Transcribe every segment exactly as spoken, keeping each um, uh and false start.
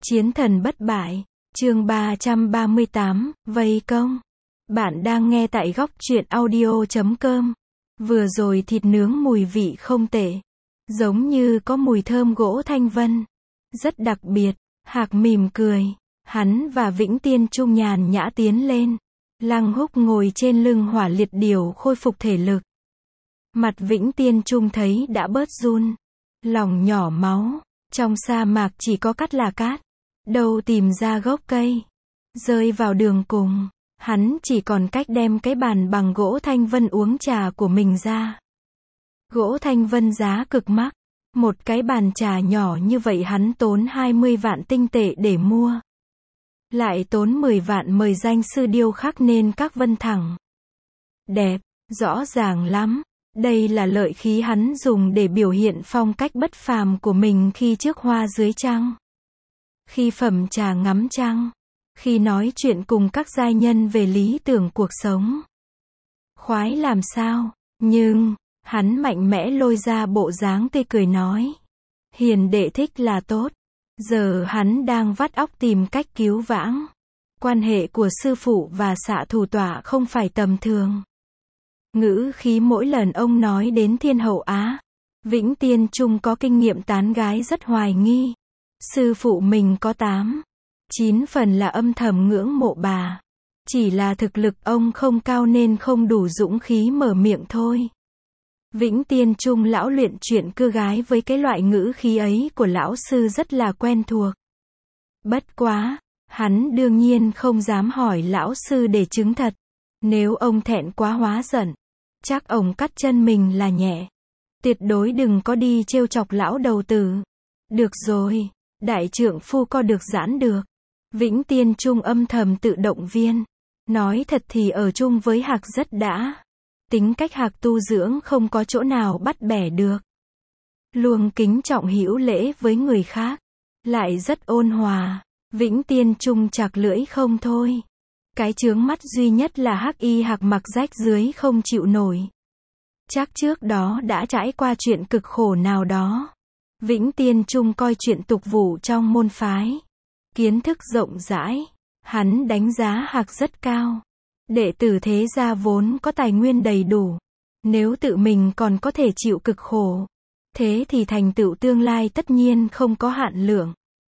Chiến thần bất bại, chương ba trăm ba mươi tám, vây công. Bạn đang nghe tại góc truyện audio chấm com. Vừa rồi thịt nướng mùi vị không tệ. Giống như có mùi thơm gỗ thanh vân. Rất đặc biệt. Hạc mỉm cười. Hắn và Vĩnh Tiên Trung nhàn nhã tiến lên. Lăng Húc ngồi trên lưng Hỏa Liệt Điểu khôi phục thể lực. Mặt Vĩnh Tiên Trung thấy đã bớt run. Lòng nhỏ máu. Trong sa mạc chỉ có cát là cát. Đâu tìm ra gốc cây. Rơi vào đường cùng. Hắn chỉ còn cách đem cái bàn bằng gỗ thanh vân uống trà của mình ra. Gỗ thanh vân giá cực mắc. Một cái bàn trà nhỏ như vậy hắn tốn hai mươi vạn tinh tệ để mua. Lại tốn mười vạn mời danh sư điêu khắc nên các vân thẳng. Đẹp, rõ ràng lắm. Đây là lợi khí hắn dùng để biểu hiện phong cách bất phàm của mình khi trước hoa dưới trăng. Khi phẩm trà ngắm trăng. Khi nói chuyện cùng các giai nhân về lý tưởng cuộc sống. Khoái làm sao, nhưng, hắn mạnh mẽ lôi ra bộ dáng tươi cười nói. Hiền đệ thích là tốt. Giờ hắn đang vắt óc tìm cách cứu vãng. Quan hệ của sư phụ và xạ thủ tọa không phải tầm thường. Ngữ khí mỗi lần ông nói đến Thiên Hậu Á. Vĩnh Tiên Trung có kinh nghiệm tán gái rất hoài nghi. Sư phụ mình có tám, chín phần là âm thầm ngưỡng mộ bà. Chỉ là thực lực ông không cao nên không đủ dũng khí mở miệng thôi. Vĩnh Tiên Trung lão luyện chuyện cưa gái với cái loại ngữ khí ấy của lão sư rất là quen thuộc. Bất quá, hắn đương nhiên không dám hỏi lão sư để chứng thật. Nếu ông thẹn quá hóa giận, chắc ông cắt chân mình là nhẹ. Tuyệt đối đừng có đi trêu chọc lão đầu tử. Được rồi, đại trượng phu co được giãn được. Vĩnh Tiên Trung âm thầm tự động viên. Nói thật thì ở chung với Hạc rất đã. Tính cách Hạc tu dưỡng không có chỗ nào bắt bẻ được. Luôn kính trọng hữu lễ với người khác. Lại rất ôn hòa. Vĩnh Tiên Trung chạc lưỡi không thôi. Cái chướng mắt duy nhất là Hắc Y Hạc mặc rách dưới không chịu nổi. Chắc trước đó đã trải qua chuyện cực khổ nào đó. Vĩnh Tiên Trung coi chuyện tục vụ trong môn phái. Kiến thức rộng rãi. Hắn đánh giá Hạc rất cao. Đệ tử thế gia vốn có tài nguyên đầy đủ. Nếu tự mình còn có thể chịu cực khổ. Thế thì thành tựu tương lai tất nhiên không có hạn lượng.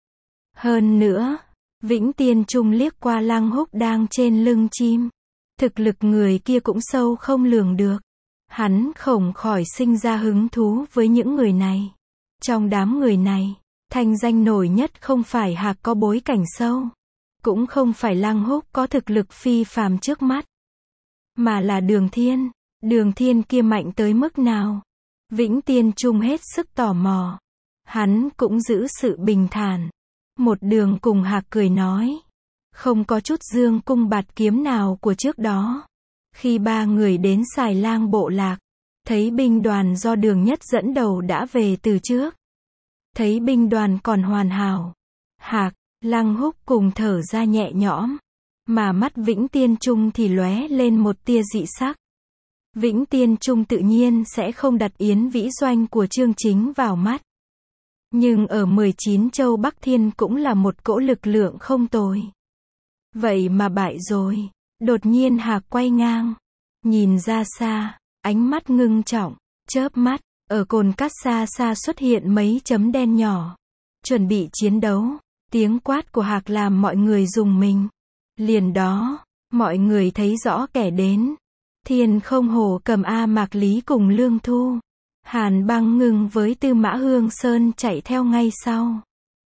Hơn nữa, Vĩnh Tiên Trung liếc qua Lăng Húc đang trên lưng chim. Thực lực người kia cũng sâu không lường được. Hắn không khỏi sinh ra hứng thú với những người này. Trong đám người này, thanh danh nổi nhất không phải Hạc có bối cảnh sâu. Cũng không phải Lăng Húc có thực lực phi phàm trước mắt. Mà là Đường Thiên. Đường Thiên kia mạnh tới mức nào? Vĩnh Tiên Trung hết sức tò mò. Hắn cũng giữ sự bình thản. Một đường cùng Hạc cười nói. Không có chút dương cung bạt kiếm nào của trước đó. Khi ba người đến Xài Lang bộ lạc. Thấy binh đoàn do Đường Nhất dẫn đầu đã về từ trước. Thấy binh đoàn còn hoàn hảo. Hạc, Lăng Húc cùng thở ra nhẹ nhõm. Mà mắt Vĩnh Tiên Trung thì lóe lên một tia dị sắc. Vĩnh Tiên Trung tự nhiên sẽ không đặt Yến Vĩ Doanh của Chương Chính vào mắt. Nhưng ở mười chín châu Bắc Thiên cũng là một cỗ lực lượng không tồi. Vậy mà bại rồi. Đột nhiên Hạc quay ngang. Nhìn ra xa. Ánh mắt ngưng trọng. Chớp mắt. Ở cồn cát xa xa xuất hiện mấy chấm đen nhỏ. Chuẩn bị chiến đấu. Tiếng quát của Hạc làm mọi người rùng mình. Liền đó, mọi người thấy rõ kẻ đến. Thiên Không Hổ cầm A Mạc Lý cùng Lương Thu. Hàn Băng Ngưng với Tư Mã Hương Sơn chạy theo ngay sau.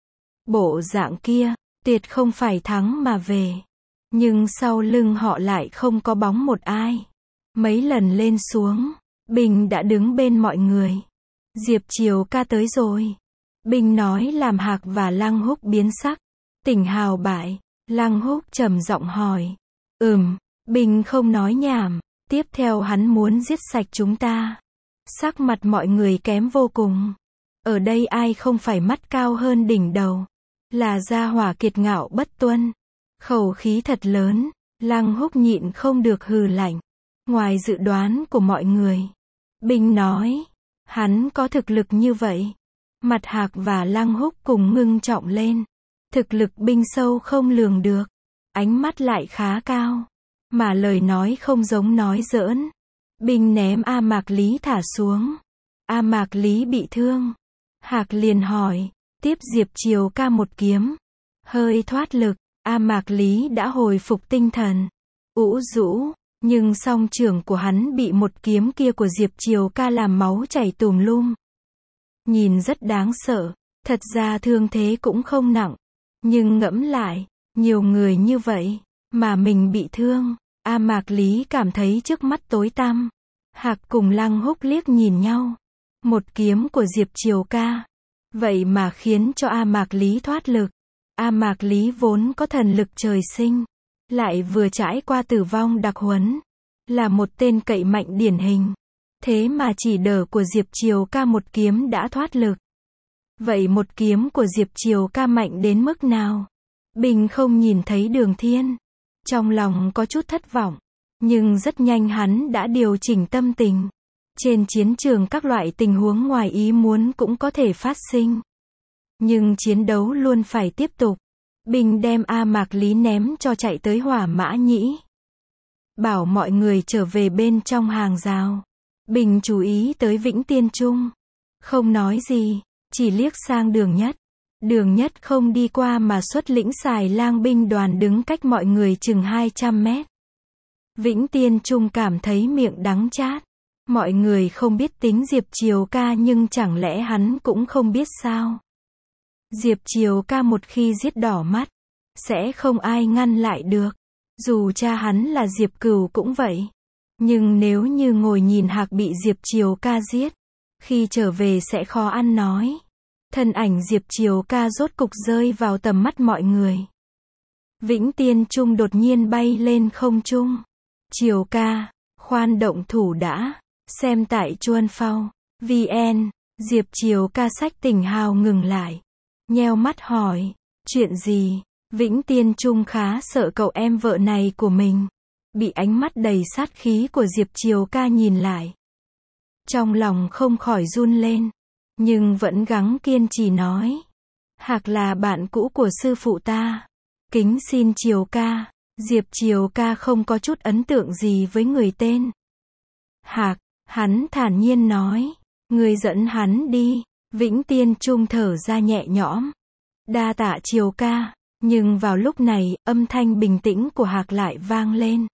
Bộ dạng kia, tuyệt không phải thắng mà về. Nhưng sau lưng họ lại không có bóng một ai. Mấy lần lên xuống, Bình đã đứng bên mọi người. Diệp Triều ca tới rồi. Bình nói làm Hạc và Lăng Húc biến sắc. Tỉnh hào bại. Lăng Húc trầm giọng hỏi. Ừm, Bình không nói nhảm. Tiếp theo hắn muốn giết sạch chúng ta. Sắc mặt mọi người kém vô cùng. Ở đây ai không phải mắt cao hơn đỉnh đầu. Là gia hỏa kiệt ngạo bất tuân. Khẩu khí thật lớn. Lăng Húc nhịn không được hừ lạnh. Ngoài dự đoán của mọi người. Bình nói. Hắn có thực lực như vậy. Mặt Hạc và Lăng Húc cùng ngưng trọng lên. Thực lực binh sâu không lường được. Ánh mắt lại khá cao. Mà lời nói không giống nói giỡn. Binh ném A Mạc Lý thả xuống. A Mạc Lý bị thương. Hạc liền hỏi. Tiếp Diệp Triều Ca một kiếm. Hơi thoát lực. A Mạc Lý đã hồi phục tinh thần. Ủ rũ. Nhưng song trưởng của hắn bị một kiếm kia của Diệp Triều Ca làm máu chảy tùm lum. Nhìn rất đáng sợ. Thật ra thương thế cũng không nặng. Nhưng ngẫm lại. Nhiều người như vậy. Mà mình bị thương. A Mạc Lý cảm thấy trước mắt tối tăm. Hạc cùng Lăng Húc liếc nhìn nhau. Một kiếm của Diệp Triều Ca. Vậy mà khiến cho A Mạc Lý thoát lực. A Mạc Lý vốn có thần lực trời sinh. Lại vừa trải qua tử vong đặc huấn. Là một tên cậy mạnh điển hình. Thế mà chỉ đỡ của Diệp Triều Ca một kiếm đã thoát lực. Vậy một kiếm của Diệp Triều Ca mạnh đến mức nào? Bình không nhìn thấy Đường Thiên. Trong lòng có chút thất vọng. Nhưng rất nhanh hắn đã điều chỉnh tâm tình. Trên chiến trường các loại tình huống ngoài ý muốn cũng có thể phát sinh. Nhưng chiến đấu luôn phải tiếp tục. Bình đem A Mạc Lý ném cho chạy tới Hỏa Mã Nhĩ. Bảo mọi người trở về bên trong hàng rào. Bình chú ý tới Vĩnh Tiên Trung. Không nói gì, chỉ liếc sang Đường Nhất. Đường Nhất không đi qua mà xuất lĩnh xài lang binh đoàn đứng cách mọi người chừng hai trăm mét. Vĩnh Tiên Trung cảm thấy miệng đắng chát. Mọi người không biết tính Diệp Triều Ca nhưng chẳng lẽ hắn cũng không biết sao? Diệp Triều Ca một khi giết đỏ mắt, sẽ không ai ngăn lại được. Dù cha hắn là Diệp Cửu cũng vậy. Nhưng nếu như ngồi nhìn Hạc bị Diệp Triều Ca giết, khi trở về sẽ khó ăn nói. Thân ảnh Diệp Triều Ca rốt cục rơi vào tầm mắt mọi người. Vĩnh Tiên Trung đột nhiên bay lên không trung. Triều Ca, khoan động thủ đã. Xem tại Chuan Phao, vn, Diệp Triều Ca sách tỉnh hào ngừng lại. Nheo mắt hỏi, chuyện gì? Vĩnh Tiên Trung khá sợ cậu em vợ này của mình. Bị ánh mắt đầy sát khí của Diệp Triều Ca nhìn lại. Trong lòng không khỏi run lên. Nhưng vẫn gắng kiên trì nói. Hạc là bạn cũ của sư phụ ta. Kính xin Triều Ca. Diệp Triều Ca không có chút ấn tượng gì với người tên Hạc. Hắn thản nhiên nói. Người dẫn hắn đi. Vĩnh Tiên Trung thở ra nhẹ nhõm. Đa tạ Triều Ca. Nhưng vào lúc này, âm thanh bình tĩnh của Hạc lại vang lên.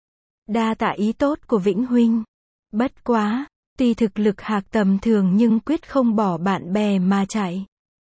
Đa tạ ý tốt của Vĩnh Huynh. Bất quá, tuy thực lực Hạc tầm thường nhưng quyết không bỏ bạn bè mà chạy.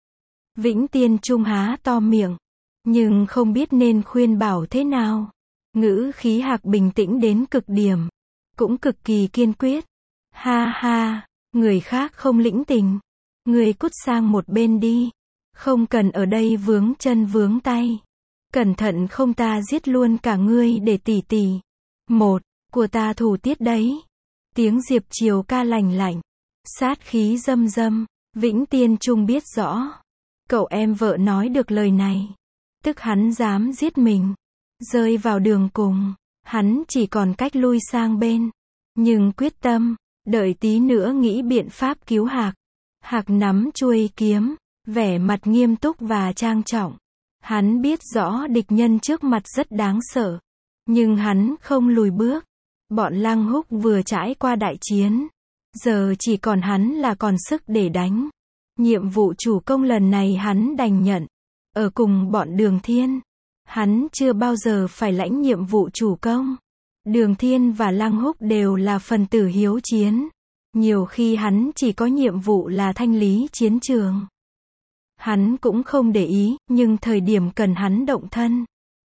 Vĩnh Tiên Trung há to miệng. Nhưng không biết nên khuyên bảo thế nào. Ngữ khí Hạc bình tĩnh đến cực điểm. Cũng cực kỳ kiên quyết. Ha ha, người khác không lĩnh tình. Người cút sang một bên đi. Không cần ở đây vướng chân vướng tay. Cẩn thận không ta giết luôn cả ngươi để tỉ tỉ. Một, của ta thủ tiết đấy. Tiếng Diệp Triều Ca lành lạnh. Sát khí dâm dâm. Vĩnh Tiên Trung biết rõ. Cậu em vợ nói được lời này. Tức hắn dám giết mình. Rơi vào đường cùng. Hắn chỉ còn cách lui sang bên. Nhưng quyết tâm. Đợi tí nữa nghĩ biện pháp cứu Hạc. Hạc nắm chuôi kiếm. Vẻ mặt nghiêm túc và trang trọng. Hắn biết rõ địch nhân trước mặt rất đáng sợ. Nhưng hắn không lùi bước. Bọn Lăng Húc vừa trải qua đại chiến. Giờ chỉ còn hắn là còn sức để đánh. Nhiệm vụ chủ công lần này hắn đành nhận. Ở cùng bọn Đường Thiên. Hắn chưa bao giờ phải lãnh nhiệm vụ chủ công. Đường Thiên và Lăng Húc đều là phần tử hiếu chiến. Nhiều khi hắn chỉ có nhiệm vụ là thanh lý chiến trường. Hắn cũng không để ý, nhưng thời điểm cần hắn động thân.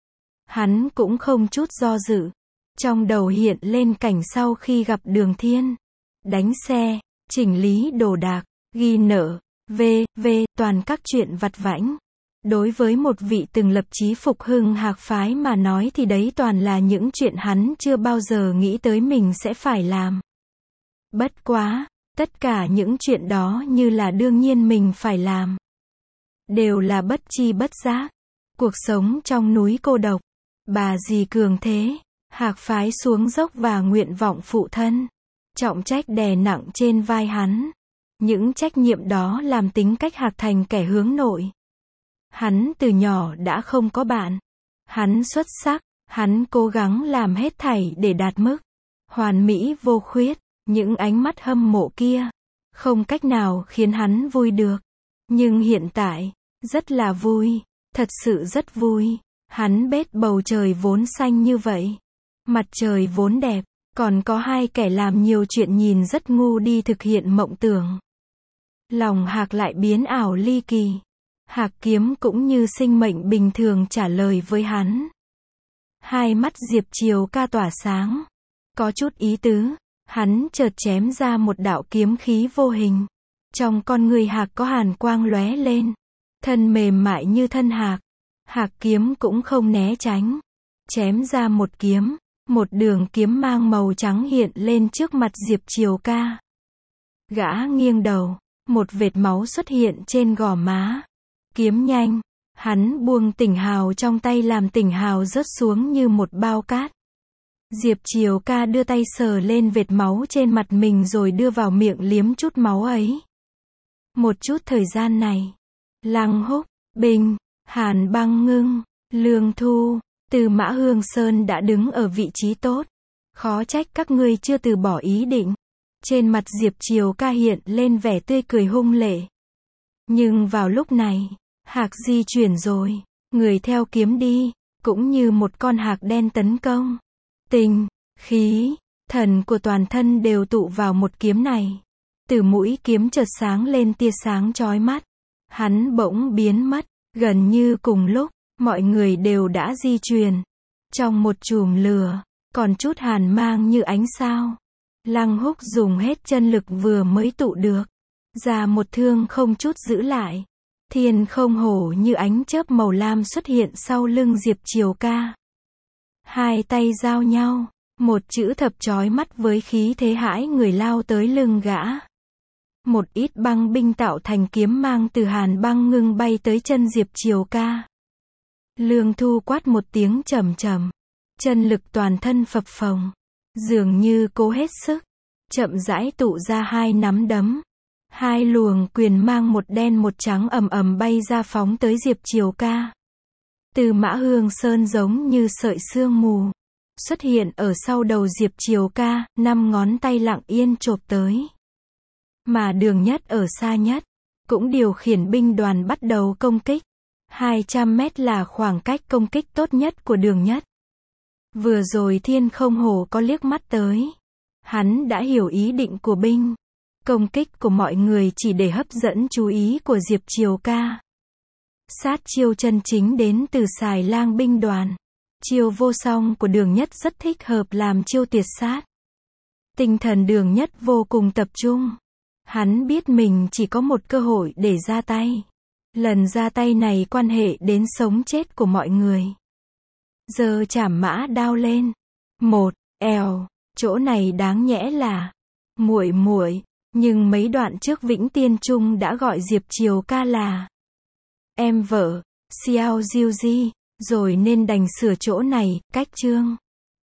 Hắn cũng không chút do dự. Trong đầu hiện lên cảnh sau khi gặp Đường Thiên. Đánh xe, chỉnh lý đồ đạc, ghi nợ, vê, vê, toàn các chuyện vặt vãnh. Đối với một vị từng lập chí phục hưng Hạc phái mà nói thì đấy toàn là những chuyện hắn chưa bao giờ nghĩ tới mình sẽ phải làm. Bất quá, tất cả những chuyện đó như là đương nhiên mình phải làm. Đều là bất chi bất giác. Cuộc sống trong núi cô độc. Bà dì cường thế. Hạc phái xuống dốc và nguyện vọng phụ thân. Trọng trách đè nặng trên vai hắn. Những trách nhiệm đó làm tính cách Hạc thành kẻ hướng nội. Hắn từ nhỏ đã không có bạn. Hắn xuất sắc, hắn cố gắng làm hết thảy để đạt mức hoàn mỹ vô khuyết. Những ánh mắt hâm mộ kia không cách nào khiến hắn vui được. Nhưng hiện tại, rất là vui, thật sự rất vui. Hắn bết bầu trời vốn xanh như vậy, mặt trời vốn đẹp, còn có hai kẻ làm nhiều chuyện nhìn rất ngu đi thực hiện mộng tưởng. Lòng Hạc lại biến ảo ly kỳ. Hạc Kiếm cũng như sinh mệnh bình thường trả lời với hắn. Hai mắt Diệp Triều Ca tỏa sáng, có chút ý tứ. Hắn chợt chém ra một đạo kiếm khí vô hình. Trong con người Hạc có hàn quang lóe lên. Thân mềm mại như thân Hạc. Hạc Kiếm cũng không né tránh. Chém ra một kiếm. Một đường kiếm mang màu trắng hiện lên trước mặt Diệp Triều Ca. Gã nghiêng đầu. Một vệt máu xuất hiện trên gò má. Kiếm nhanh. Hắn buông tỉnh hào trong tay làm tỉnh hào rớt xuống như một bao cát. Diệp Triều Ca đưa tay sờ lên vệt máu trên mặt mình rồi đưa vào miệng liếm chút máu ấy. Một chút thời gian này, Lăng Húc, Bình, Hàn Băng Ngưng, Lương Thu, Từ Mã Hương Sơn đã đứng ở vị trí tốt. Khó trách các ngươi chưa từ bỏ ý định. Trên mặt Diệp Triều Ca hiện lên vẻ tươi cười hung lệ. Nhưng vào lúc này, Hạc di chuyển rồi, người theo kiếm đi, cũng như một con hạc đen tấn công. Tình, khí, thần của toàn thân đều tụ vào một kiếm này. Từ mũi kiếm chợt sáng lên tia sáng chói mắt. Hắn bỗng biến mất, gần như cùng lúc, mọi người đều đã di chuyển. Trong một chùm lửa, còn chút hàn mang như ánh sao. Lăng Húc dùng hết chân lực vừa mới tụ được. Ra một thương không chút giữ lại. Thiên không hổ như ánh chớp màu lam xuất hiện sau lưng Diệp Triều Ca. Hai tay giao nhau, một chữ thập chói mắt với khí thế hãi người lao tới lưng gã. Một ít băng binh tạo thành kiếm mang từ Hàn Băng Ngưng bay tới chân Diệp Triều Ca. Lương Thu quát một tiếng trầm trầm, chân lực toàn thân phập phồng, dường như cố hết sức, chậm rãi tụ ra hai nắm đấm. Hai luồng quyền mang một đen một trắng ầm ầm bay ra phóng tới Diệp Triều Ca. Từ Mã Hương Sơn giống như sợi sương mù, xuất hiện ở sau đầu Diệp Triều Ca, năm ngón tay lặng yên chộp tới. Mà Đường Nhất ở xa nhất, cũng điều khiển binh đoàn bắt đầu công kích. hai trăm mét là khoảng cách công kích tốt nhất của Đường Nhất. Vừa rồi Thiên Không Hổ có liếc mắt tới. Hắn đã hiểu ý định của binh. Công kích của mọi người chỉ để hấp dẫn chú ý của Diệp Triều Ca. Sát chiêu chân chính đến từ Xài Lang binh đoàn. Chiêu vô song của Đường Nhất rất thích hợp làm chiêu tuyệt sát. Tinh thần Đường Nhất vô cùng tập trung. Hắn biết mình chỉ có một cơ hội để ra tay. Lần ra tay này quan hệ đến sống chết của mọi người. Giờ chảm mã đao lên. Một, èo, chỗ này đáng nhẽ là muội muội, nhưng mấy đoạn trước Vĩnh Tiên Trung đã gọi Diệp Triều Ca là em vợ, Xiao Diêu Di, rồi nên đành sửa chỗ này, cách chương.